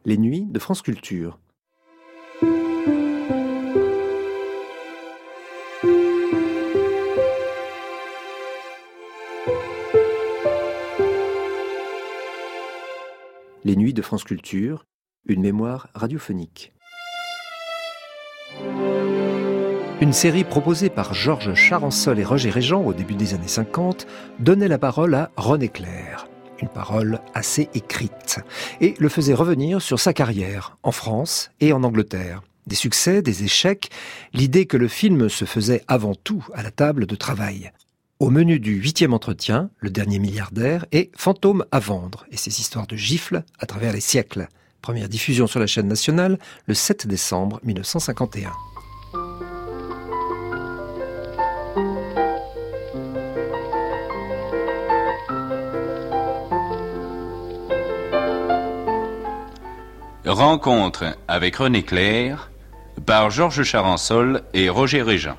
Les nuits de France Culture. Les nuits de France Culture, une mémoire radiophonique. Une série proposée par Georges Charansol et Roger Régent au début des années 50 donnait la parole à René Clair. Une parole assez écrite, et le faisait revenir sur sa carrière, en France et en Angleterre. Des succès, des échecs, l'idée que le film se faisait avant tout à la table de travail. Au menu du 8e entretien, Le dernier milliardaire et Fantôme à vendre, et ses histoires de gifles à travers les siècles. Première diffusion sur la chaîne nationale le 7 décembre 1951. Rencontre avec René Clair par Georges Charansol et Roger Régent.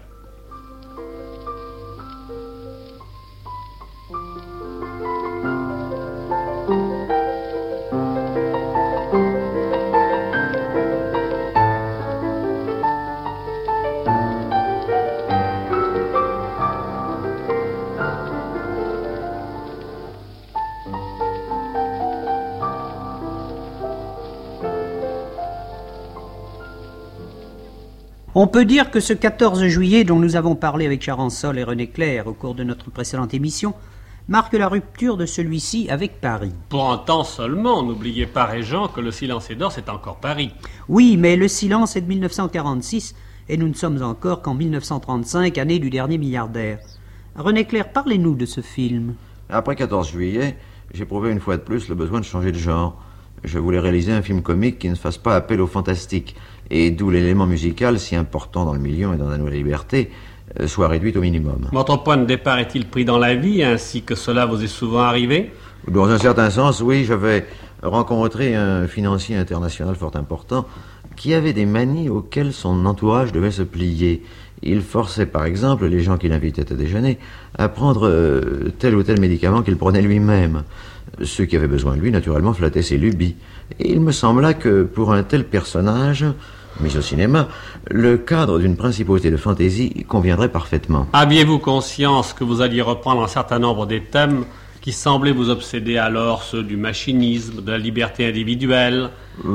On peut dire que ce 14 juillet dont nous avons parlé avec Charansol et René Clair au cours de notre précédente émission marque la rupture de celui-ci avec Paris. Pour un temps seulement, n'oubliez pas Régent que le silence est d'or, c'est encore Paris. Oui, mais le silence est de 1946 et nous ne sommes encore qu'en 1935, année du dernier milliardaire. René Clair, parlez-nous de ce film. Après 14 juillet, j'éprouvais une fois de plus le besoin de changer de genre. Je voulais réaliser un film comique qui ne fasse pas appel au fantastique, et d'où l'élément musical, si important dans le milieu et dans la Nouvelle Liberté, soit réduit au minimum. Votre point de départ est-il pris dans la vie, ainsi que cela vous est souvent arrivé? Dans un certain sens, oui, j'avais rencontré un financier international fort important qui avait des manies auxquelles son entourage devait se plier. Il forçait par exemple les gens qu'il invitait à déjeuner à prendre tel ou tel médicament qu'il prenait lui-même. Ceux qui avaient besoin de lui, naturellement, flattaient ses lubies. Et il me sembla que pour un tel personnage, mis au cinéma, le cadre d'une principauté de fantaisie conviendrait parfaitement. Aviez-vous conscience que vous alliez reprendre un certain nombre des thèmes qui semblaient vous obséder alors, ceux du machinisme, de la liberté individuelle?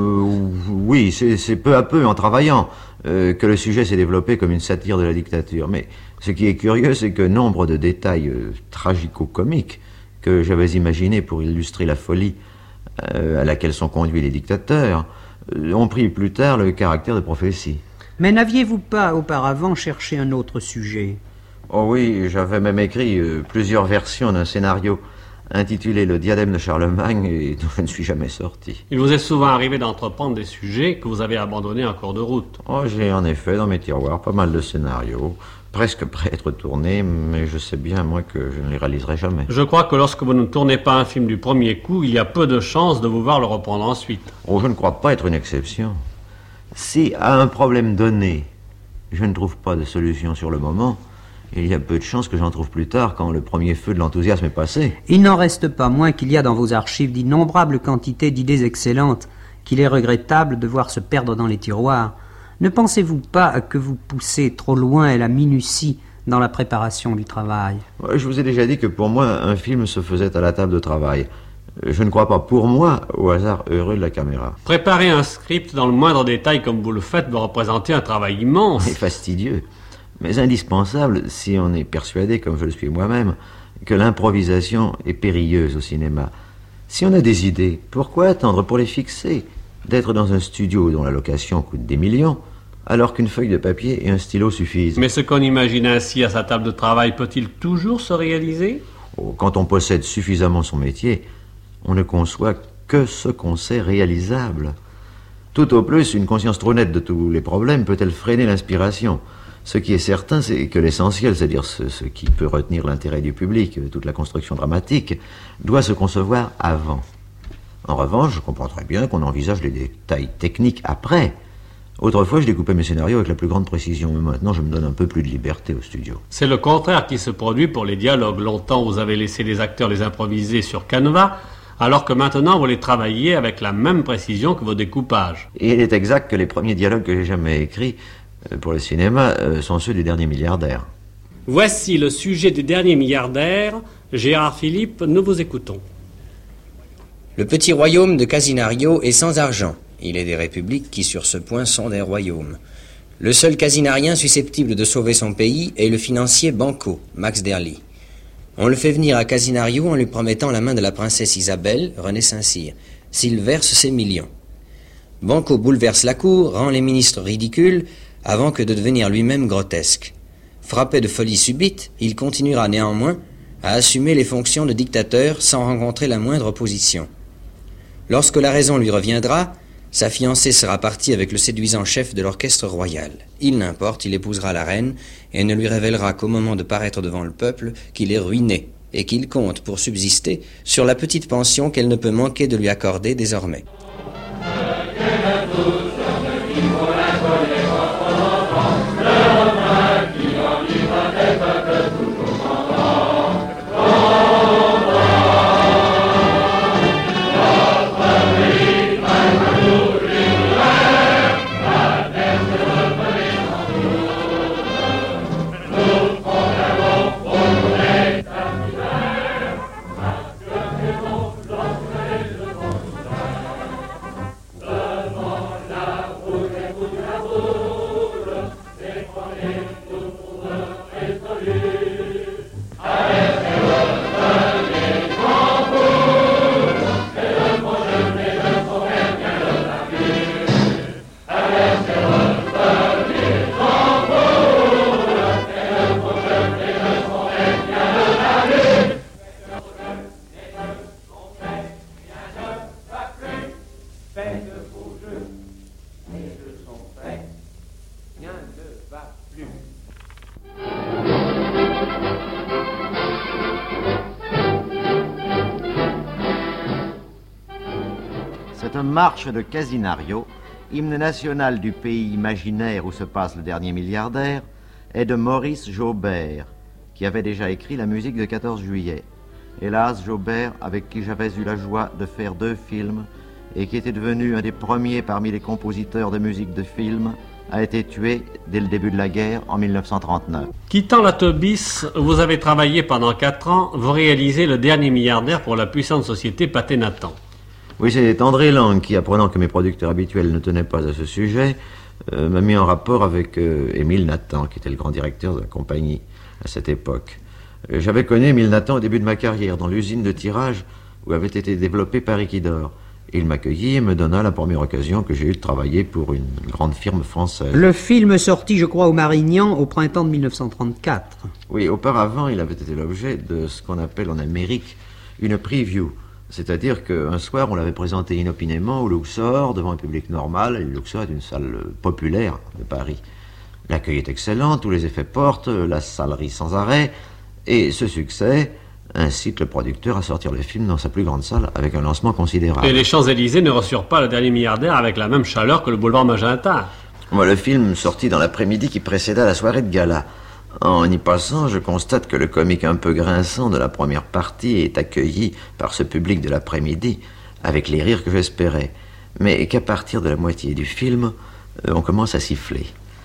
Oui, c'est peu à peu, en travaillant, que le sujet s'est développé comme une satire de la dictature. Mais ce qui est curieux, c'est que nombre de détails tragico-comiques que j'avais imaginés pour illustrer la folie à laquelle sont conduits les dictateurs ont pris plus tard le caractère de prophétie. Mais n'aviez-vous pas auparavant cherché un autre sujet? Oh oui, j'avais même écrit plusieurs versions d'un scénario intitulé Le diadème de Charlemagne et dont je ne suis jamais sorti. Il vous est souvent arrivé d'entreprendre des sujets que vous avez abandonnés en cours de route. Oh, j'ai en effet dans mes tiroirs pas mal de scénarios, presque prêts à être tournés, mais je sais bien, moi, que je ne les réaliserai jamais. Je crois que lorsque vous ne tournez pas un film du premier coup, il y a peu de chances de vous voir le reprendre ensuite. Oh, je ne crois pas être une exception. Si, à un problème donné, je ne trouve pas de solution sur le moment, il y a peu de chances que j'en trouve plus tard, quand le premier feu de l'enthousiasme est passé. Il n'en reste pas moins qu'il y a dans vos archives d'innombrables quantités d'idées excellentes qu'il est regrettable de voir se perdre dans les tiroirs. Ne pensez-vous pas que vous poussez trop loin la minutie dans la préparation du travail? Je vous ai déjà dit que pour moi, un film se faisait à la table de travail. Je ne crois pas pour moi au hasard heureux de la caméra. Préparer un script dans le moindre détail comme vous le faites doit représenter un travail immense. C'est fastidieux, mais indispensable si on est persuadé, comme je le suis moi-même, que l'improvisation est périlleuse au cinéma. Si on a des idées, pourquoi attendre pour les fixer? D'être dans un studio dont la location coûte des millions, alors qu'une feuille de papier et un stylo suffisent. Mais ce qu'on imagine ainsi à sa table de travail peut-il toujours se réaliser? Quand on possède suffisamment son métier, on ne conçoit que ce qu'on sait réalisable. Tout au plus, une conscience trop nette de tous les problèmes peut-elle freiner l'inspiration. Ce qui est certain, c'est que l'essentiel, c'est-à-dire ce qui peut retenir l'intérêt du public, toute la construction dramatique, doit se concevoir avant. En revanche, je comprends très bien qu'on envisage les détails techniques après. Autrefois, je découpais mes scénarios avec la plus grande précision, mais maintenant, je me donne un peu plus de liberté au studio. C'est le contraire qui se produit pour les dialogues. Longtemps, vous avez laissé les acteurs les improviser sur canevas, alors que maintenant vous les travaillez avec la même précision que vos découpages. Et il est exact que les premiers dialogues que j'ai jamais écrits pour le cinéma sont ceux du Dernier milliardaire. Voici le sujet du Dernier milliardaire. Gérard Philippe, nous vous écoutons. Le petit royaume de Casinario est sans argent. Il est des républiques qui, sur ce point, sont des royaumes. Le seul casinarien susceptible de sauver son pays est le financier Banco, Max Derly. On le fait venir à Casinario en lui promettant la main de la princesse Isabelle, René Saint-Cyr, s'il verse ses millions. Banco bouleverse la cour, rend les ministres ridicules, avant que de devenir lui-même grotesque. Frappé de folie subite, il continuera néanmoins à assumer les fonctions de dictateur sans rencontrer la moindre opposition. Lorsque la raison lui reviendra, sa fiancée sera partie avec le séduisant chef de l'orchestre royal. Il n'importe, il épousera la reine et ne lui révélera qu'au moment de paraître devant le peuple qu'il est ruiné et qu'il compte pour subsister sur la petite pension qu'elle ne peut manquer de lui accorder désormais. Cette marche de Casinario, hymne national du pays imaginaire où se passe le Dernier milliardaire, est de Maurice Jaubert, qui avait déjà écrit la musique de 14 juillet. Hélas, Jaubert, avec qui j'avais eu la joie de faire 2 films, et qui était devenu un des premiers parmi les compositeurs de musique de film, a été tué dès le début de la guerre en 1939. Quittant la Tobis, vous avez travaillé pendant 4 ans, vous réalisez le Dernier milliardaire pour la puissante société Pathé Nathan. Oui, c'est André Lang qui, apprenant que mes producteurs habituels ne tenaient pas à ce sujet, m'a mis en rapport avec Émile Nathan, qui était le grand directeur de la compagnie à cette époque. J'avais connu Émile Nathan au début de ma carrière, dans l'usine de tirage où avait été développé Paris qui dort. Il m'accueillit et me donna la première occasion que j'ai eue de travailler pour une grande firme française. Le film sorti, je crois, au Marignan au printemps de 1934. Oui, auparavant, il avait été l'objet de ce qu'on appelle en Amérique une preview. C'est-à-dire qu'un soir, on l'avait présenté inopinément au Luxor, devant un public normal. Et le Luxor est une salle populaire de Paris. L'accueil est excellent, tous les effets portent, la salle rit sans arrêt. Et ce succès incite le producteur à sortir le film dans sa plus grande salle avec un lancement considérable. Et les Champs-Élysées ne reçurent pas le Dernier milliardaire avec la même chaleur que le boulevard Magenta. Moi, le film sortit dans l'après-midi qui précéda la soirée de gala. En y passant, je constate que le comique un peu grinçant de la première partie est accueilli par ce public de l'après-midi avec les rires que j'espérais, mais qu'à partir de la moitié du film, on commence à siffler.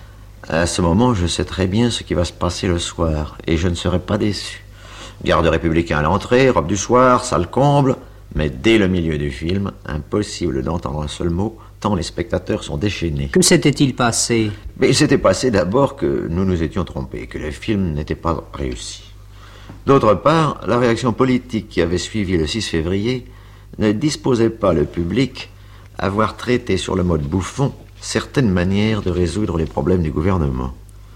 À ce moment, je sais très bien ce qui va se passer le soir, et je ne serai pas déçu. Garde républicain à l'entrée, robe du soir, salle comble, mais dès le milieu du film, impossible d'entendre un seul mot, tant les spectateurs sont déchaînés. Que s'était-il passé? Mais il s'était passé d'abord que nous nous étions trompés, que le film n'était pas réussi. D'autre part, la réaction politique qui avait suivi le 6 février ne disposait pas le public à voir traiter sur le mode bouffon certaines manières de résoudre les problèmes du gouvernement.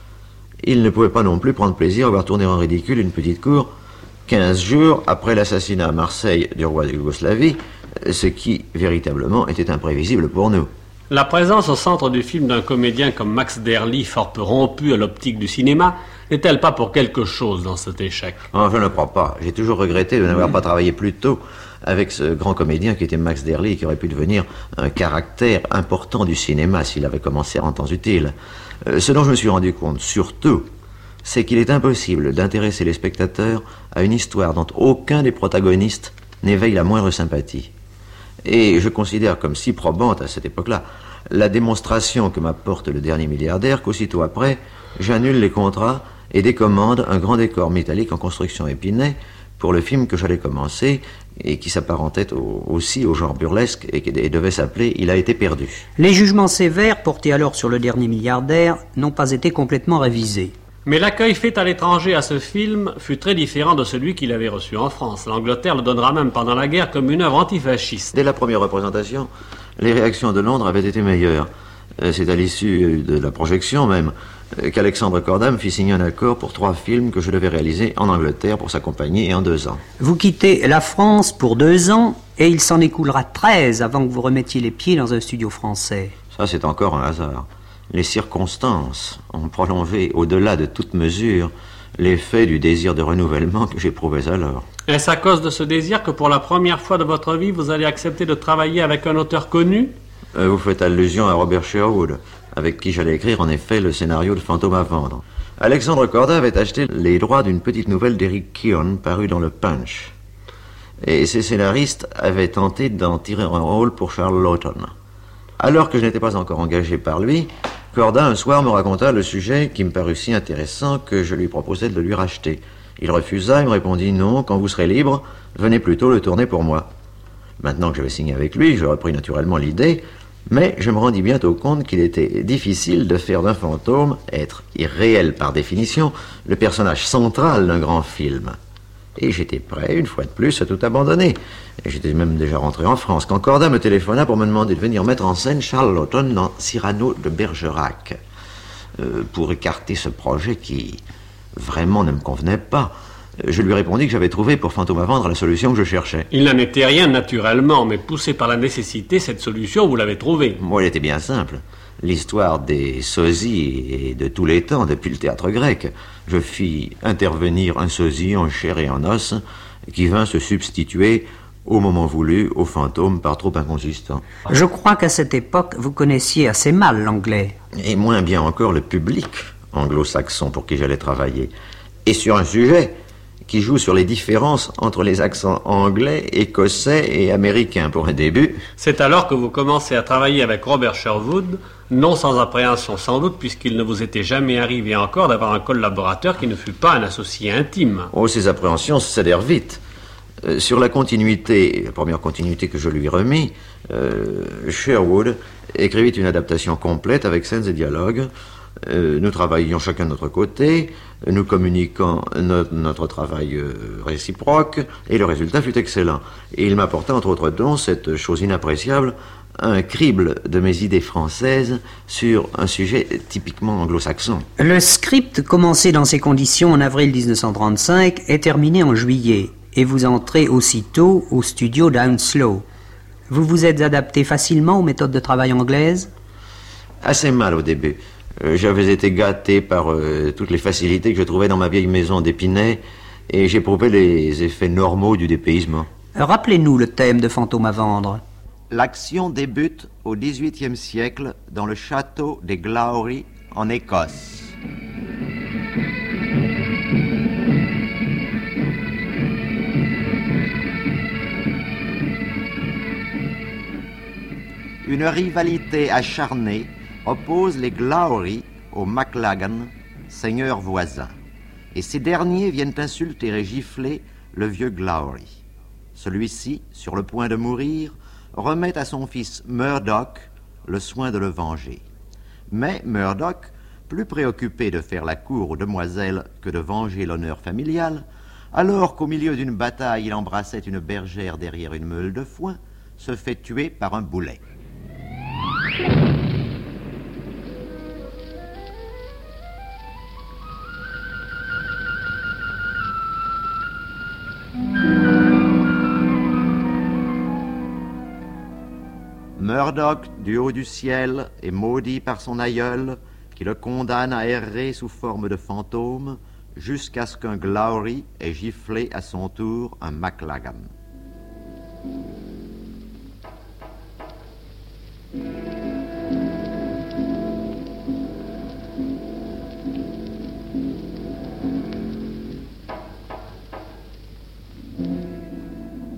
Il ne pouvait pas non plus prendre plaisir à voir tourner en ridicule une petite cour 15 jours après l'assassinat à Marseille du roi de Yougoslavie, ce qui, véritablement, était imprévisible pour nous. La présence au centre du film d'un comédien comme Max Derly, fort peu rompu à l'optique du cinéma, n'est-elle pas pour quelque chose dans cet échec? Oh, je ne crois pas. J'ai toujours regretté de n'avoir pas travaillé plus tôt avec ce grand comédien qui était Max Derly et qui aurait pu devenir un caractère important du cinéma s'il avait commencé en temps utile. Ce dont je me suis rendu compte, surtout, c'est qu'il est impossible d'intéresser les spectateurs à une histoire dont aucun des protagonistes n'éveille la moindre sympathie. Et je considère comme si probante à cette époque-là la démonstration que m'apporte le dernier milliardaire qu'aussitôt après, j'annule les contrats et décommande un grand décor métallique en construction Épinay pour le film que j'allais commencer et qui s'apparentait aussi au genre burlesque et devait s'appeler « Il a été perdu ». Les jugements sévères portés alors sur le dernier milliardaire n'ont pas été complètement révisés. Mais l'accueil fait à l'étranger à ce film fut très différent de celui qu'il avait reçu en France. L'Angleterre le donnera même pendant la guerre comme une œuvre antifasciste. Dès la première représentation, les réactions de Londres avaient été meilleures. C'est à l'issue de la projection même qu'Alexandre Corda me fit signer un accord pour 3 films que je devais réaliser en Angleterre pour sa compagnie et en 2 ans. Vous quittez la France pour 2 ans et il s'en écoulera 13 avant que vous remettiez les pieds dans un studio français. Ça, c'est encore un hasard. Les circonstances ont prolongé au-delà de toute mesure l'effet du désir de renouvellement que j'éprouvais alors. Est-ce à cause de ce désir que pour la première fois de votre vie, vous allez accepter de travailler avec un auteur connu ? Vous faites allusion à Robert Sherwood, avec qui j'allais écrire en effet le scénario de Fantôme à vendre. Alexandre Corda avait acheté les droits d'une petite nouvelle d'Eric Keown parue dans le Punch. Et ses scénaristes avaient tenté d'en tirer un rôle pour Charles Laughton. Alors que je n'étais pas encore engagé par lui, Corda un soir me raconta le sujet qui me parut si intéressant que je lui proposai de le lui racheter. Il refusa et me répondit « Non, quand vous serez libre, venez plutôt le tourner pour moi ». Maintenant que j'avais signé avec lui, je repris naturellement l'idée, mais je me rendis bientôt compte qu'il était difficile de faire d'un fantôme, être irréel par définition, le personnage central d'un grand film. Et j'étais prêt, une fois de plus, à tout abandonner. Et j'étais même déjà rentré en France, quand Corda me téléphona pour me demander de venir mettre en scène Charles Laughton dans Cyrano de Bergerac, pour écarter ce projet qui, vraiment, ne me convenait pas. Je lui répondis que j'avais trouvé pour Fantôme à vendre la solution que je cherchais. Il n'en était rien naturellement, mais poussé par la nécessité, cette solution, vous l'avez trouvée. Moi, elle était bien simple. L'histoire des sosies et de tous les temps, depuis le théâtre grec. Je fis intervenir un sosie en chair et en os, qui vint se substituer, au moment voulu, au fantôme par trop inconsistant. Je crois qu'à cette époque, vous connaissiez assez mal l'anglais. Et moins bien encore le public anglo-saxon pour qui j'allais travailler. Et sur un sujet qui joue sur les différences entre les accents anglais, écossais et américains pour un début. C'est alors que vous commencez à travailler avec Robert Sherwood, non sans appréhension sans doute, puisqu'il ne vous était jamais arrivé encore d'avoir un collaborateur qui ne fût pas un associé intime. Oh, ces appréhensions s'adhèrent vite. Sur la continuité, la première continuité que je lui remis, Sherwood écrivit une adaptation complète avec scènes et dialogues. Nous travaillions chacun de notre côté, nous communiquant notre travail réciproque, et le résultat fut excellent. Et il m'apporta, entre autres dons, cette chose inappréciable, un crible de mes idées françaises sur un sujet typiquement anglo-saxon. Le script, commencé dans ces conditions en avril 1935, est terminé en juillet, et vous entrez aussitôt au studio d'Hounslow. Vous vous êtes adapté facilement aux méthodes de travail anglaises ? Assez mal au début. J'avais été gâté par toutes les facilités que je trouvais dans ma vieille maison d'Épinay, et j'éprouvais les effets normaux du dépaysement. Rappelez-nous le thème de Fantôme à vendre. L'action débute au XVIIIe siècle dans le château des Glawry, en Écosse. Une rivalité acharnée oppose les Glawry aux MacLagan, seigneurs voisins. Et ces derniers viennent insulter et gifler le vieux Glawry. Celui-ci, sur le point de mourir, remet à son fils Murdoch le soin de le venger. Mais Murdoch, plus préoccupé de faire la cour aux demoiselles que de venger l'honneur familial, alors qu'au milieu d'une bataille il embrassait une bergère derrière une meule de foin, se fait tuer par un boulet. Murdoch, du haut du ciel, est maudit par son aïeul, qui le condamne à errer sous forme de fantôme, jusqu'à ce qu'un Glawry ait giflé à son tour un MacLagan.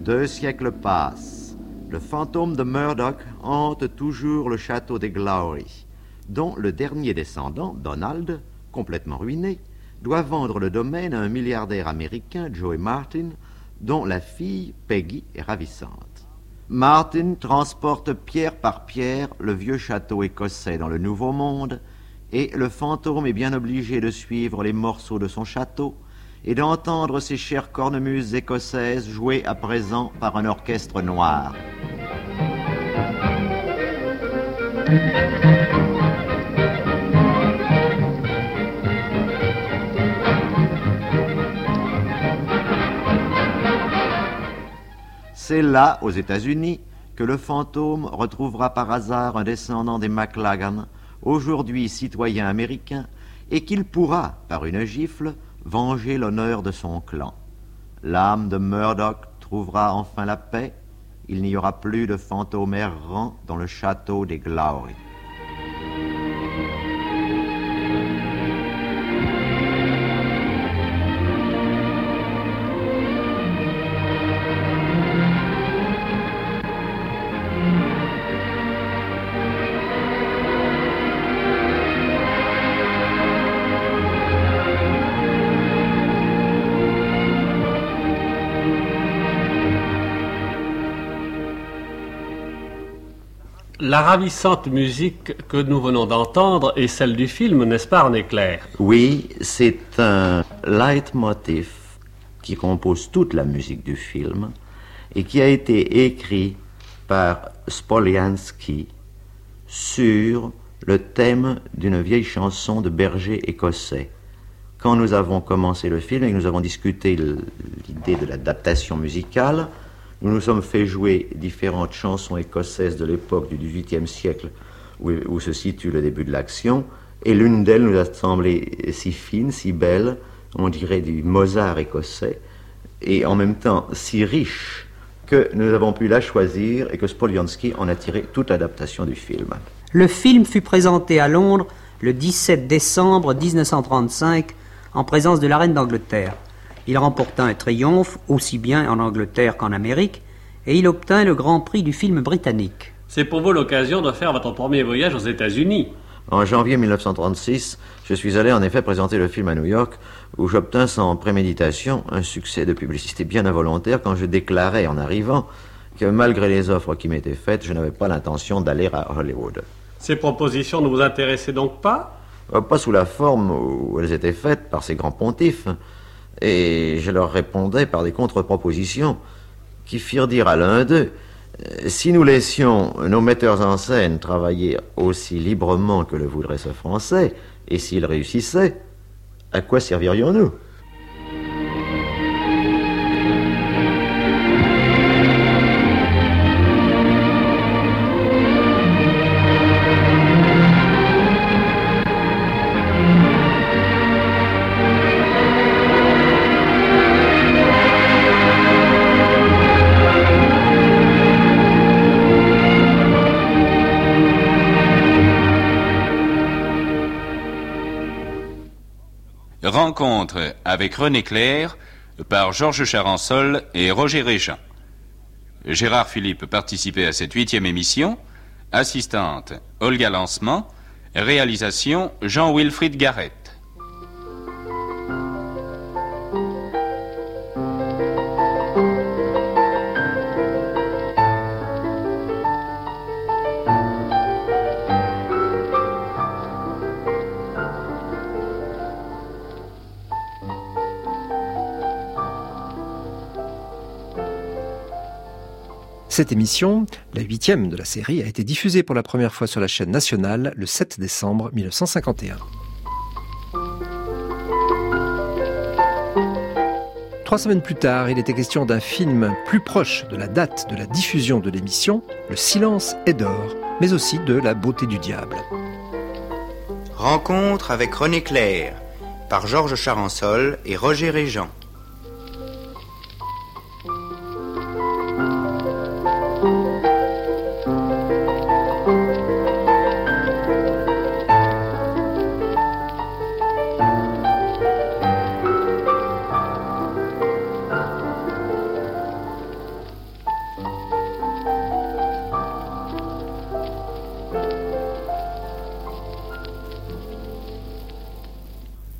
2 siècles passent. Le fantôme de Murdoch hante toujours le château des Glowry, dont le dernier descendant, Donald, complètement ruiné, doit vendre le domaine à un milliardaire américain, Joey Martin, dont la fille, Peggy, est ravissante. Martin transporte pierre par pierre le vieux château écossais dans le Nouveau Monde, et le fantôme est bien obligé de suivre les morceaux de son château et d'entendre ces chères cornemuses écossaises jouées à présent par un orchestre noir. C'est là, aux États-Unis, que le fantôme retrouvera par hasard un descendant des McLagan, aujourd'hui citoyen américain, et qu'il pourra, par une gifle, venger l'honneur de son clan. L'âme de Murdoch trouvera enfin la paix. Il n'y aura plus de fantôme errant dans le château des Glowry. La ravissante musique que nous venons d'entendre est celle du film, n'est-ce pas, René Clair? Oui, c'est un leitmotiv qui compose toute la musique du film et qui a été écrit par Spoliansky sur le thème d'une vieille chanson de berger écossais. Quand nous avons commencé le film et que nous avons discuté l'idée de l'adaptation musicale, nous nous sommes fait jouer différentes chansons écossaises de l'époque du XVIIIe siècle où se situe le début de l'action, et l'une d'elles nous a semblé si fine, si belle, on dirait du Mozart écossais, et en même temps si riche que nous avons pu la choisir et que Spoliansky en a tiré toute l'adaptation du film. Le film fut présenté à Londres le 17 décembre 1935 en présence de la reine d'Angleterre. Il remporta un triomphe, aussi bien en Angleterre qu'en Amérique, et il obtint le Grand Prix du film britannique. C'est pour vous l'occasion de faire votre premier voyage aux États-Unis. En janvier 1936, je suis allé en effet présenter le film à New York, où j'obtins sans préméditation un succès de publicité bien involontaire quand je déclarais en arrivant que malgré les offres qui m'étaient faites, je n'avais pas l'intention d'aller à Hollywood. Ces propositions ne vous intéressaient donc pas? Pas sous la forme où elles étaient faites par ces grands pontifes. Et je leur répondais par des contre-propositions qui firent dire à l'un d'eux: si nous laissions nos metteurs en scène travailler aussi librement que le voudrait ce Français, et s'ils réussissaient, à quoi servirions-nous? Rencontre avec René Clair par Georges Charansol et Roger Régent. Gérard Philippe participait à cette 8e émission. Assistante Olga Lancement. Réalisation Jean-Wilfried Garrett. Cette émission, la 8e de la série, a été diffusée pour la première fois sur la chaîne nationale le 7 décembre 1951. 3 semaines plus tard, il était question d'un film plus proche de la date de la diffusion de l'émission, Le silence est d'or, mais aussi de La beauté du diable. Rencontre avec René Clair par Georges Charansol et Roger Régent.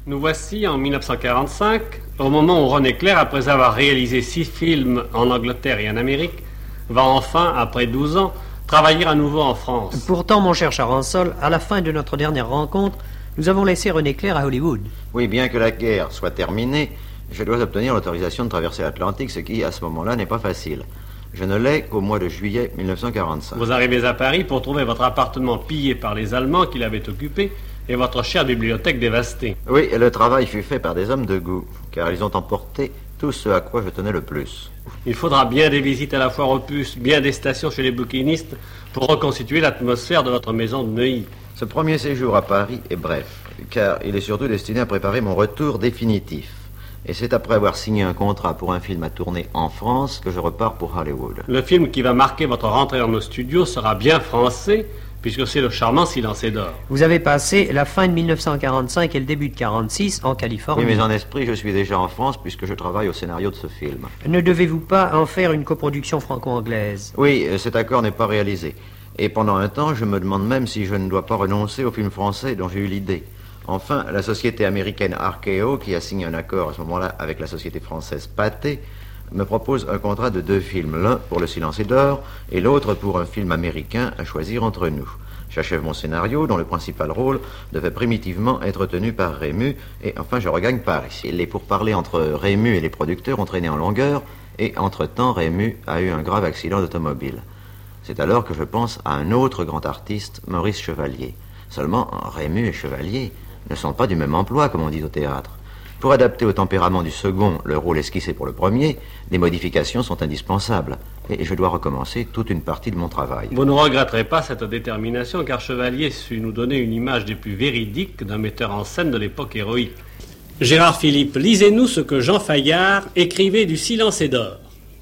Nous voici en 1945, au moment où René Clair, après avoir réalisé 6 films en Angleterre et en Amérique, va enfin, après 12 ans, travailler à nouveau en France. Pourtant, mon cher Charansol, à la fin de notre dernière rencontre, nous avons laissé René Clair à Hollywood. Oui, bien que la guerre soit terminée, je dois obtenir l'autorisation de traverser l'Atlantique, ce qui, à ce moment-là, n'est pas facile. Je ne l'ai qu'au mois de juillet 1945. Vous arrivez à Paris pour trouver votre appartement pillé par les Allemands qui l'avaient occupé et votre chère bibliothèque dévastée. Oui, et le travail fut fait par des hommes de goût, car ils ont emporté tout ce à quoi je tenais le plus. Il faudra bien des visites à la foire aux puces, bien des stations chez les bouquinistes pour reconstituer l'atmosphère de votre maison de Neuilly. Ce premier séjour à Paris est bref, car il est surtout destiné à préparer mon retour définitif. Et c'est après avoir signé un contrat pour un film à tourner en France que je repars pour Hollywood. Le film qui va marquer votre rentrée dans nos studios sera bien français, puisque c'est le charmant Silencé d'or. Vous avez passé la fin de 1945 et le début de 1946 en Californie. Oui, mais en esprit, je suis déjà en France puisque je travaille au scénario de ce film. Ne devez-vous pas en faire une coproduction franco-anglaise? Oui, cet accord n'est pas réalisé. Et pendant un temps, je me demande même si je ne dois pas renoncer au film français dont j'ai eu l'idée. Enfin, la société américaine Arkeo, qui a signé un accord à ce moment-là avec la société française Pathé, me propose un contrat de 2 films, l'un pour Le Silencé d'or et l'autre pour un film américain à choisir entre nous. J'achève mon scénario, dont le principal rôle devait primitivement être tenu par Rému, et enfin je regagne Paris. Les pourparlers entre Rému et les producteurs ont traîné en longueur, et entre-temps Rému a eu un grave accident d'automobile. C'est alors que je pense à un autre grand artiste, Maurice Chevalier. Seulement, Rému et Chevalier ne sont pas du même emploi, comme on dit au théâtre. Pour adapter au tempérament du second le rôle esquissé pour le premier, des modifications sont indispensables. Et je dois recommencer toute une partie de mon travail. Vous ne regretterez pas cette détermination, car Chevalier sut nous donner une image des plus véridiques d'un metteur en scène de l'époque héroïque. Gérard Philippe, lisez-nous ce que Jean Fayard écrivait du Silencé d'or.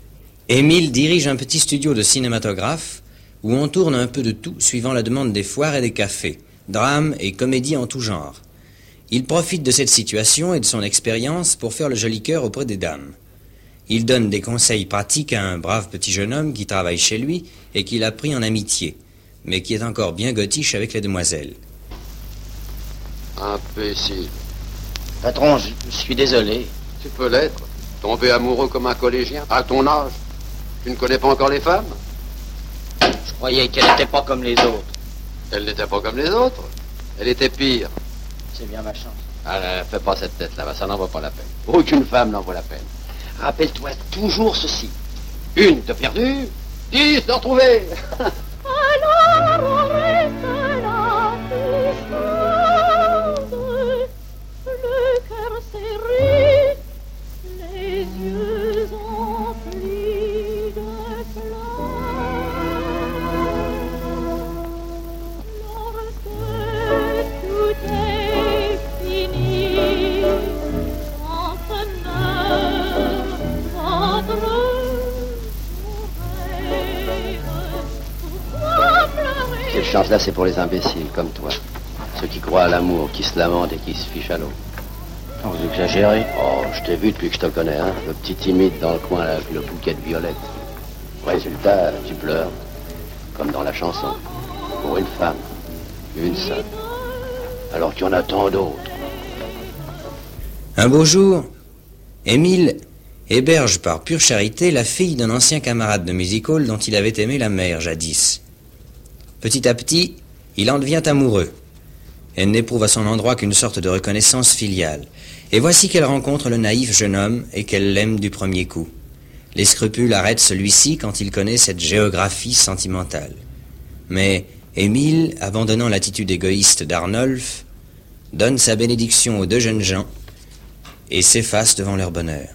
Émile dirige un petit studio de cinématographe où on tourne un peu de tout suivant la demande des foires et des cafés, drames et comédies en tout genre. Il profite de cette situation et de son expérience pour faire le joli cœur auprès des dames. Il donne des conseils pratiques à un brave petit jeune homme qui travaille chez lui et qu'il a pris en amitié, mais qui est encore bien gothiche avec les demoiselles. Imbécile. Patron, je suis désolé. Tu peux l'être. Tomber amoureux comme un collégien, à ton âge. Tu ne connais pas encore les femmes? Je croyais qu'elle n'était pas comme les autres. Elle n'était pas comme les autres. Elle était pire. C'est bien ma chance. Ah, fais pas cette tête là-bas, ça n'en vaut pas la peine. Aucune femme n'en vaut la peine. Rappelle-toi toujours ceci. Une de perdue, 10 de retrouvée. Alors on reste là qui chante, le cœur serré, les yeux emplis de flammes. Lorsque tout est fini, entre votre Cette chance-là, c'est pour les imbéciles comme toi. Ceux qui croient à l'amour, qui se lamentent et qui se fichent à l'eau. Vous exagérez. Oh, je t'ai vu depuis que je te connais, hein. Le petit timide dans le coin avec le bouquet de violettes. Résultat, tu pleures. Comme dans la chanson. Pour une femme. Une seule. Alors qu'il y en a tant d'autres. Un beau jour, Émile héberge par pure charité la fille d'un ancien camarade de music-hall dont il avait aimé la mère jadis. Petit à petit, il en devient amoureux. Elle n'éprouve à son endroit qu'une sorte de reconnaissance filiale. Et voici qu'elle rencontre le naïf jeune homme et qu'elle l'aime du premier coup. Les scrupules arrêtent celui-ci quand il connaît cette géographie sentimentale. Mais Émile, abandonnant l'attitude égoïste d'Arnolphe, donne sa bénédiction aux 2 jeunes gens et s'efface devant leur bonheur.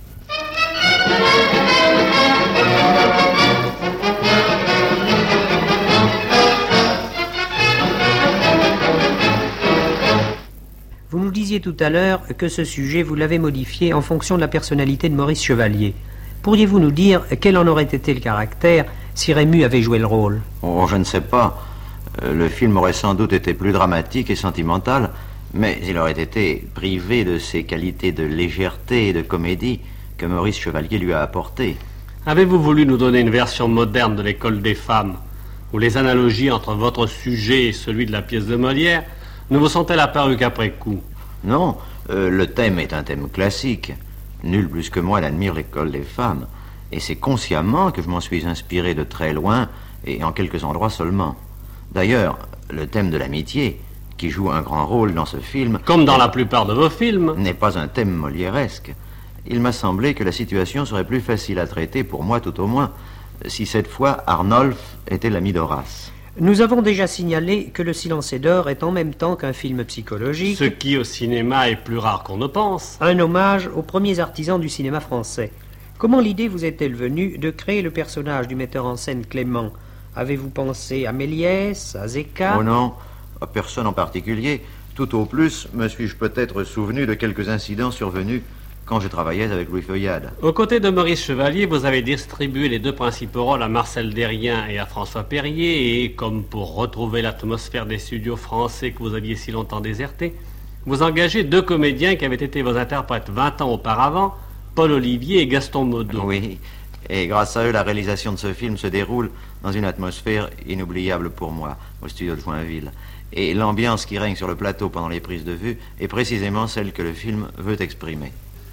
Vous nous disiez tout à l'heure que ce sujet, vous l'avez modifié en fonction de la personnalité de Maurice Chevalier. Pourriez-vous nous dire quel en aurait été le caractère si Rému avait joué le rôle? Oh, je ne sais pas. Le film aurait sans doute été plus dramatique et sentimental, mais il aurait été privé de ces qualités de légèreté et de comédie que Maurice Chevalier lui a apportées. Avez-vous voulu nous donner une version moderne de l'école des femmes, où les analogies entre votre sujet et celui de la pièce de Molière ne vous sont-elles apparues qu'après coup? Non, Le thème est un thème classique. Nul plus que moi n'admire l'école des femmes. Et c'est consciemment que je m'en suis inspiré de très loin et en quelques endroits seulement. D'ailleurs, le thème de l'amitié, qui joue un grand rôle dans ce film... Comme dans la plupart de vos films. ...n'est pas un thème molièresque. Il m'a semblé que la situation serait plus facile à traiter, pour moi tout au moins, si cette fois Arnolphe était l'ami d'Horace. Nous avons déjà signalé que Le Silence d'or est en même temps qu'un film psychologique. Ce qui au cinéma est plus rare qu'on ne pense. Un hommage aux premiers artisans du cinéma français. Comment l'idée vous est-elle venue de créer le personnage du metteur en scène Clément? Avez-vous pensé à Méliès, à Zecca? Oh non, à personne en particulier. Tout au plus me suis-je peut-être souvenu de quelques incidents survenus quand je travaillais avec Louis Feuillade. Aux côtés de Maurice Chevalier, vous avez distribué les deux principaux rôles à Marcel Derrien et à François Perrier, et comme pour retrouver l'atmosphère des studios français que vous aviez si longtemps désertés, vous engagez deux comédiens qui avaient été vos interprètes 20 ans auparavant, Paul Olivier et Gaston Modot. Oui, et grâce à eux, la réalisation de ce film se déroule dans une atmosphère inoubliable pour moi, au studio de Joinville. Et l'ambiance qui règne sur le plateau pendant les prises de vue est précisément celle que le film veut exprimer.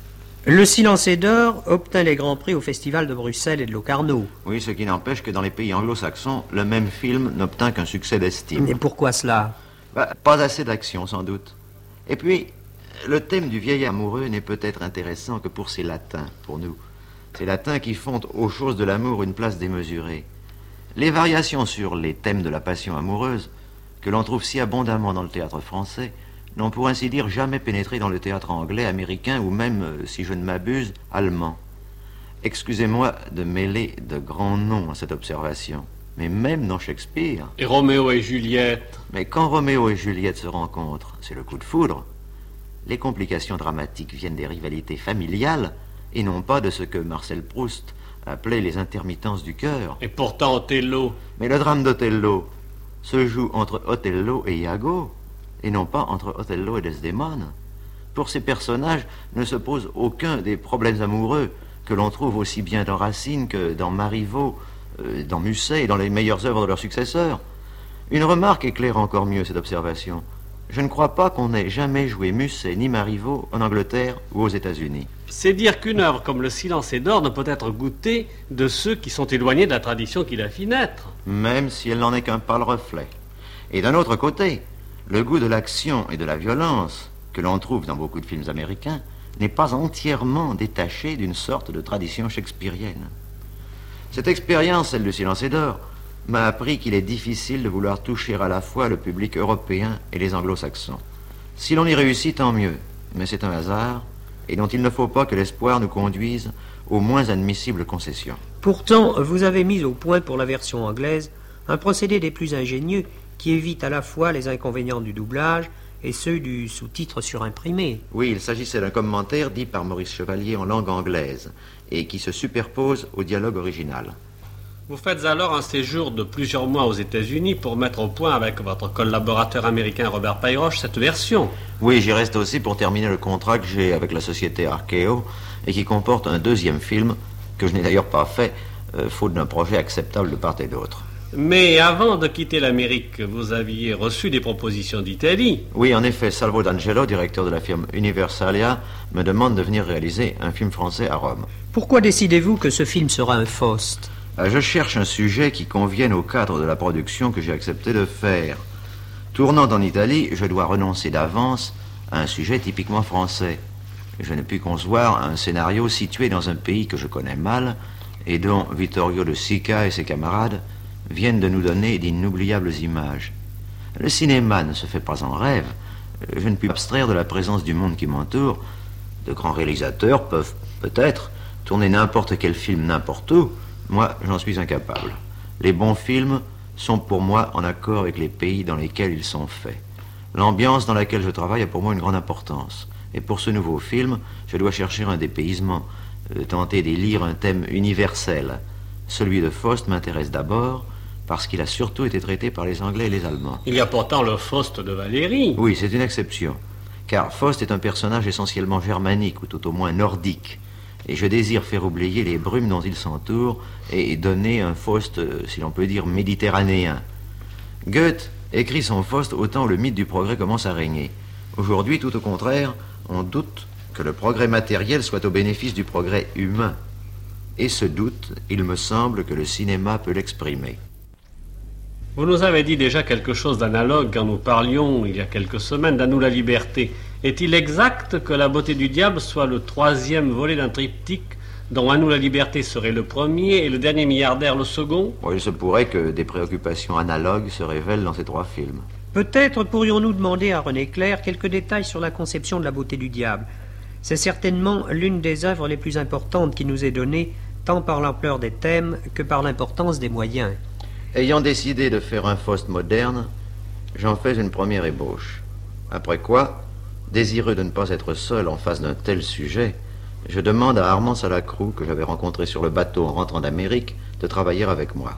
Le Silence d'or obtint les grands prix au Festival de Bruxelles et de Locarno. Oui, ce qui n'empêche que dans les pays anglo-saxons, le même film n'obtint qu'un succès d'estime. Et pourquoi cela? Pas assez d'action, sans doute. Et puis, le thème du vieil amoureux n'est peut-être intéressant que pour ces latins, pour nous. Ces latins qui font aux choses de l'amour une place démesurée. Les variations sur les thèmes de la passion amoureuse, que l'on trouve si abondamment dans le théâtre français, n'ont pour ainsi dire jamais pénétré dans le théâtre anglais, américain ou même, si je ne m'abuse, allemand. Excusez-moi de mêler de grands noms à cette observation, mais même dans Shakespeare... Et Roméo et Juliette. Mais quand Roméo et Juliette se rencontrent, c'est le coup de foudre. Les complications dramatiques viennent des rivalités familiales et non pas de ce que Marcel Proust appelait les intermittences du cœur. Et pourtant Othello. Mais le drame d'Othello se joue entre Othello et Iago, et non pas entre Othello et Desdémone. Pour ces personnages ne se pose aucun des problèmes amoureux que l'on trouve aussi bien dans Racine que dans Marivaux, dans Musset et dans les meilleures œuvres de leurs successeurs. Une remarque éclaire encore mieux cette observation. Je ne crois pas qu'on ait jamais joué Musset ni Marivaux en Angleterre ou aux États-Unis. C'est dire qu'une œuvre comme Le Silence d'or ne peut être goûtée de ceux qui sont éloignés de la tradition qui la fit naître. Même si elle n'en est qu'un pâle reflet. Et d'un autre côté, le goût de l'action et de la violence que l'on trouve dans beaucoup de films américains n'est pas entièrement détaché d'une sorte de tradition shakespearienne. Cette expérience, celle du Silence d'or, m'a appris qu'il est difficile de vouloir toucher à la fois le public européen et les anglo-saxons. Si l'on y réussit, tant mieux, mais c'est un hasard, et dont il ne faut pas que l'espoir nous conduise aux moins admissibles concessions. Pourtant, vous avez mis au point pour la version anglaise un procédé des plus ingénieux qui évite à la fois les inconvénients du doublage et ceux du sous-titre surimprimé. Oui, il s'agissait d'un commentaire dit par Maurice Chevalier en langue anglaise et qui se superpose au dialogue original. Vous faites alors un séjour de plusieurs mois aux États-Unis pour mettre au point avec votre collaborateur américain Robert Peyroche cette version. Oui, j'y reste aussi pour terminer le contrat que j'ai avec la société Arkeo et qui comporte un deuxième film que je n'ai d'ailleurs pas fait, faute d'un projet acceptable de part et d'autre. Mais avant de quitter l'Amérique, vous aviez reçu des propositions d'Italie. Oui, en effet, Salvo D'Angelo, directeur de la firme Universalia, me demande de venir réaliser un film français à Rome. Pourquoi décidez-vous que ce film sera un Faust ? Je cherche un sujet qui convienne au cadre de la production que j'ai accepté de faire. Tournant en Italie, je dois renoncer d'avance à un sujet typiquement français. Je ne puis concevoir un scénario situé dans un pays que je connais mal et dont Vittorio De Sica et ses camarades viennent de nous donner d'inoubliables images. Le cinéma ne se fait pas en rêve. Je ne puis abstraire de la présence du monde qui m'entoure. De grands réalisateurs peuvent, peut-être, tourner n'importe quel film n'importe où. Moi, j'en suis incapable. Les bons films sont pour moi en accord avec les pays dans lesquels ils sont faits. L'ambiance dans laquelle je travaille a pour moi une grande importance. Et pour ce nouveau film, je dois chercher un dépaysement, tenter d'élire un thème universel. Celui de Faust m'intéresse d'abord parce qu'il a surtout été traité par les Anglais et les Allemands. Il y a pourtant le Faust de Valéry. Oui, c'est une exception. Car Faust est un personnage essentiellement germanique, ou tout au moins nordique. Et je désire faire oublier les brumes dont il s'entoure et donner un Faust, si l'on peut dire, méditerranéen. Goethe écrit son Faust au temps où le mythe du progrès commence à régner. Aujourd'hui, tout au contraire, on doute que le progrès matériel soit au bénéfice du progrès humain. Et ce doute, il me semble que le cinéma peut l'exprimer. Vous nous avez dit déjà quelque chose d'analogue quand nous parlions, il y a quelques semaines, d'À nous la liberté. Est-il exact que La beauté du diable soit le 3e volet d'un triptyque dont À nous la liberté serait le premier et Le dernier milliardaire le second? Bon, il se pourrait que des préoccupations analogues se révèlent dans ces 3 films. Peut-être pourrions-nous demander à René Clair quelques détails sur la conception de La beauté du diable. C'est certainement l'une des œuvres les plus importantes qui nous est donnée, tant par l'ampleur des thèmes que par l'importance des moyens. Ayant décidé de faire un Faust moderne, j'en fais une première ébauche. Après quoi, désireux de ne pas être seul en face d'un tel sujet, je demande à Armand Salacrou, que j'avais rencontré sur le bateau en rentrant d'Amérique, de travailler avec moi.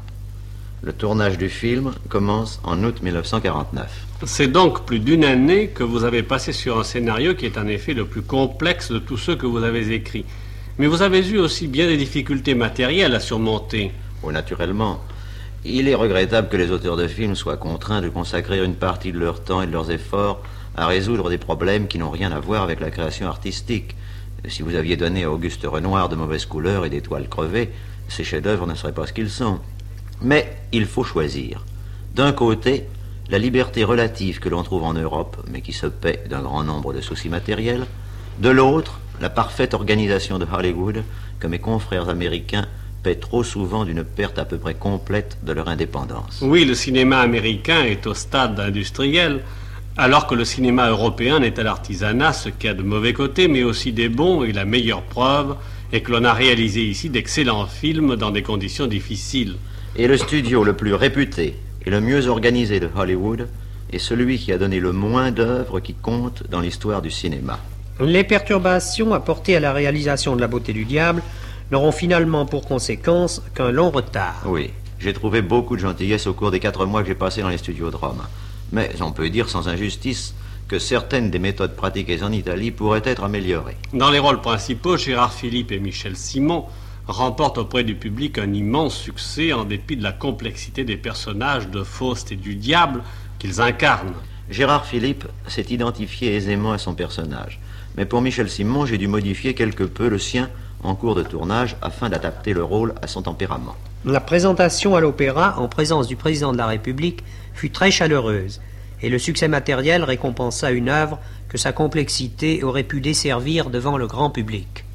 Le tournage du film commence en août 1949. C'est donc plus d'une année que vous avez passé sur un scénario qui est en effet le plus complexe de tous ceux que vous avez écrits. Mais vous avez eu aussi bien des difficultés matérielles à surmonter. Oh, naturellement. Il est regrettable que les auteurs de films soient contraints de consacrer une partie de leur temps et de leurs efforts à résoudre des problèmes qui n'ont rien à voir avec la création artistique. Si vous aviez donné à Auguste Renoir de mauvaises couleurs et des toiles crevées, ces chefs-d'œuvre ne seraient pas ce qu'ils sont. Mais il faut choisir. D'un côté, la liberté relative que l'on trouve en Europe, mais qui se paie d'un grand nombre de soucis matériels. De l'autre, la parfaite organisation de Hollywood, que mes confrères américains paient trop souvent d'une perte à peu près complète de leur indépendance. Oui, le cinéma américain est au stade industriel, alors que le cinéma européen n'est à l'artisanat, ce qui a de mauvais côtés, mais aussi des bons, et la meilleure preuve est que l'on a réalisé ici d'excellents films dans des conditions difficiles. Et le studio le plus réputé et le mieux organisé de Hollywood est celui qui a donné le moins d'œuvres qui comptent dans l'histoire du cinéma. Les perturbations apportées à la réalisation de La beauté du diable n'auront finalement pour conséquence qu'un long retard. Oui, j'ai trouvé beaucoup de gentillesse au cours des 4 mois que j'ai passés dans les studios de Rome. Mais on peut dire sans injustice que certaines des méthodes pratiquées en Italie pourraient être améliorées. Dans les rôles principaux, Gérard Philippe et Michel Simon remportent auprès du public un immense succès en dépit de la complexité des personnages de Faust et du diable qu'ils incarnent. Gérard Philippe s'est identifié aisément à son personnage. Mais pour Michel Simon, j'ai dû modifier quelque peu le sien en cours de tournage afin d'adapter le rôle à son tempérament. La présentation à l'opéra, en présence du président de la République, fut très chaleureuse, et le succès matériel récompensa une œuvre que sa complexité aurait pu desservir devant le grand public.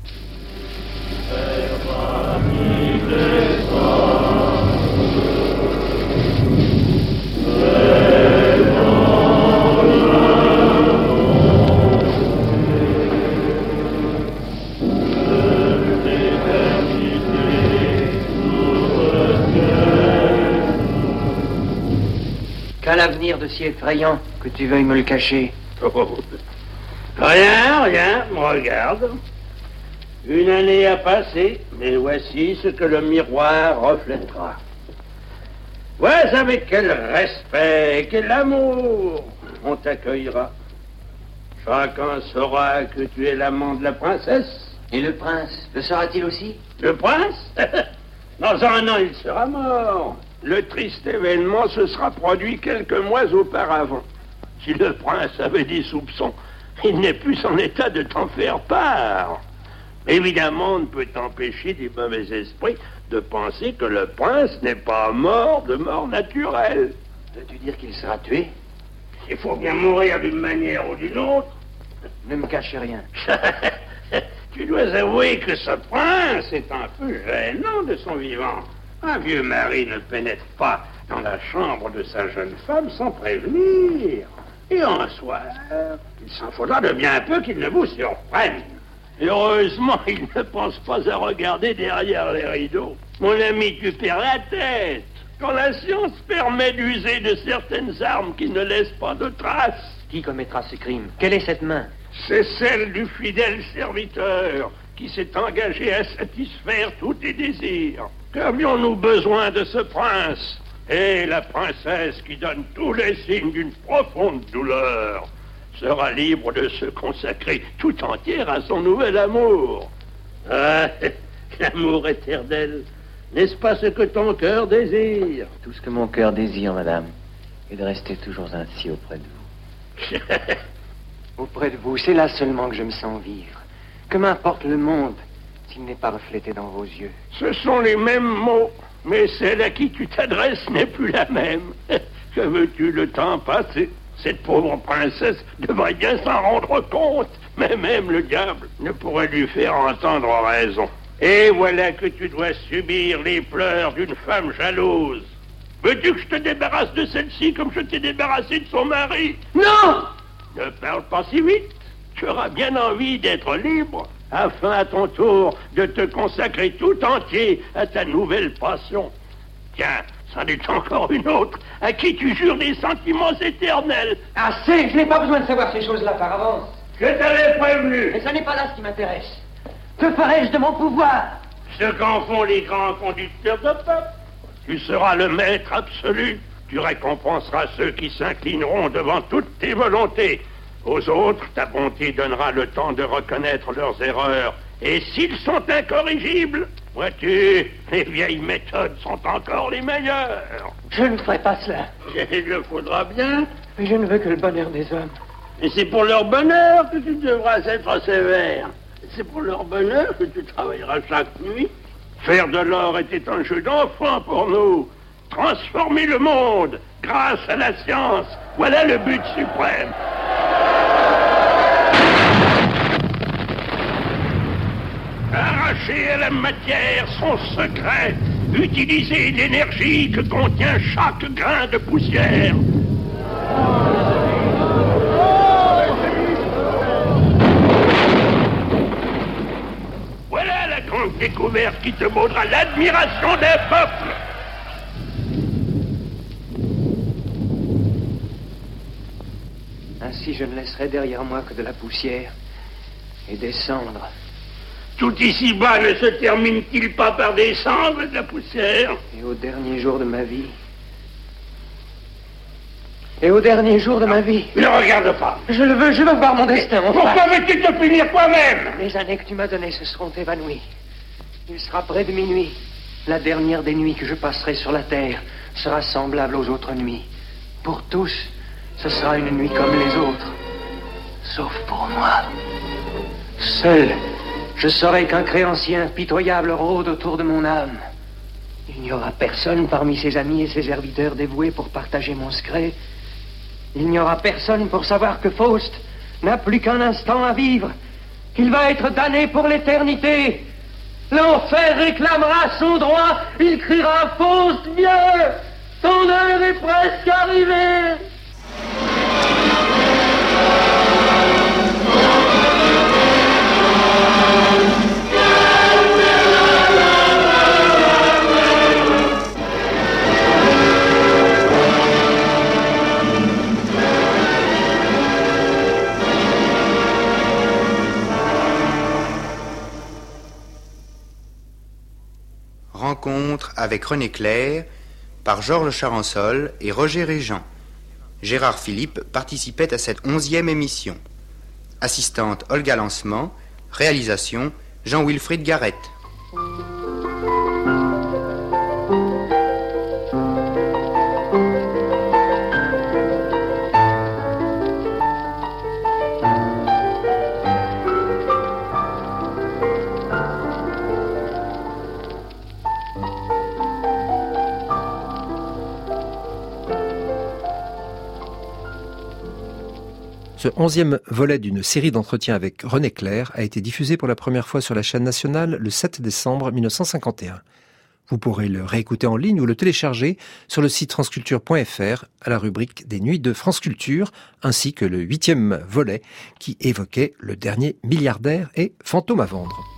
Qu'a l'avenir de si effrayant que tu veuilles me le cacher? Oh. Rien, regarde. Une année a passé, mais voici ce que le miroir reflètera. Vois avec quel respect, quel amour on t'accueillera. Chacun saura que tu es l'amant de la princesse. Et le prince, le saura-t-il aussi? Le prince? Dans un an, il sera mort. Le triste événement se sera produit quelques mois auparavant. Si le prince avait des soupçons, il n'est plus en état de t'en faire part. Évidemment, on ne peut empêcher des mauvais esprits de penser que le prince n'est pas mort de mort naturelle. Veux-tu dire qu'il sera tué? Il faut bien mourir d'une manière ou d'une autre. Ne me cache rien. Tu dois avouer que ce prince est un peu gênant de son vivant. Un vieux mari ne pénètre pas dans la chambre de sa jeune femme sans prévenir. Et un soir, il s'en faudra de bien peu qu'il ne vous surprenne. Heureusement, il ne pense pas à regarder derrière les rideaux. Mon ami, tu perds la tête. Quand la science permet d'user de certaines armes qui ne laissent pas de traces. Qui commettra ce crime? Quelle est cette main? C'est celle du fidèle serviteur qui s'est engagé à satisfaire tous tes désirs. Qu'avions-nous besoin de ce prince? Et la princesse qui donne tous les signes d'une profonde douleur sera libre de se consacrer tout entière à son nouvel amour. Ah, l'amour éternel, n'est-ce pas ce que ton cœur désire? Tout ce que mon cœur désire, madame, est de rester toujours ainsi auprès de vous. Auprès de vous, c'est là seulement que je me sens vivre. Que m'importe le monde s'il n'est pas reflété dans vos yeux. Ce sont les mêmes mots, mais celle à qui tu t'adresses n'est plus la même. Que veux-tu, le temps passe. Cette pauvre princesse devrait bien s'en rendre compte. Mais même le diable ne pourrait lui faire entendre raison. Et voilà que tu dois subir les pleurs d'une femme jalouse. Veux-tu que je te débarrasse de celle-ci comme je t'ai débarrassé de son mari? Non! Ne parle pas si vite. Tu auras bien envie d'être libre, afin à ton tour de te consacrer tout entier à ta nouvelle passion. Tiens, c'en est encore une autre, à qui tu jures des sentiments éternels. Assez, je n'ai pas besoin de savoir ces choses-là par avance. Je t'avais prévenu. Mais ce n'est pas là ce qui m'intéresse. Que ferais-je de mon pouvoir? Ce qu'en font les grands conducteurs de peuple. Tu seras le maître absolu. Tu récompenseras ceux qui s'inclineront devant toutes tes volontés. Aux autres, ta bonté donnera le temps de reconnaître leurs erreurs. Et s'ils sont incorrigibles, vois-tu, les vieilles méthodes sont encore les meilleures. Je ne ferai pas cela. Il le faudra bien. Mais je ne veux que le bonheur des hommes. Et c'est pour leur bonheur que tu devras être sévère. C'est pour leur bonheur que tu travailleras chaque nuit. Faire de l'or était un jeu d'enfant pour nous. Transformer le monde grâce à la science, voilà le but suprême. Arracher à la matière son secret, utiliser l'énergie que contient chaque grain de poussière. Voilà la grande découverte qui te vaudra l'admiration des peuples. Ainsi, je ne laisserai derrière moi que de la poussière et des cendres. Tout ici-bas ne se termine-t-il pas par des cendres et de la poussière? Et au dernier jour de ma vie... Et au dernier jour de ma vie... Ne regarde pas. Je veux voir mon destin, mon frère. Pourquoi veux-tu te punir toi-même? Les années que tu m'as données se seront évanouies. Il sera près de minuit. La dernière des nuits que je passerai sur la terre sera semblable aux autres nuits. Pour tous, ce sera une nuit comme les autres. Sauf pour moi. Seul, je saurai qu'un créancier impitoyable rôde autour de mon âme. Il n'y aura personne parmi ses amis et ses serviteurs dévoués pour partager mon secret. Il n'y aura personne pour savoir que Faust n'a plus qu'un instant à vivre, qu'il va être damné pour l'éternité. L'enfer réclamera son droit, il criera « Faust, viens, ton heure est presque arrivée !» Rencontre avec René Clair par Georges Charançol et Roger Régent. Gérard Philippe participait à cette 11e émission. Assistante Olga Lancement, réalisation Jean-Wilfried Garrett. Ce 11e volet d'une série d'entretiens avec René Clair a été diffusé pour la première fois sur la chaîne nationale le 7 décembre 1951. Vous pourrez le réécouter en ligne ou le télécharger sur le site franceculture.fr à la rubrique des Nuits de France Culture, ainsi que le 8e volet qui évoquait le dernier milliardaire et Fantôme à vendre.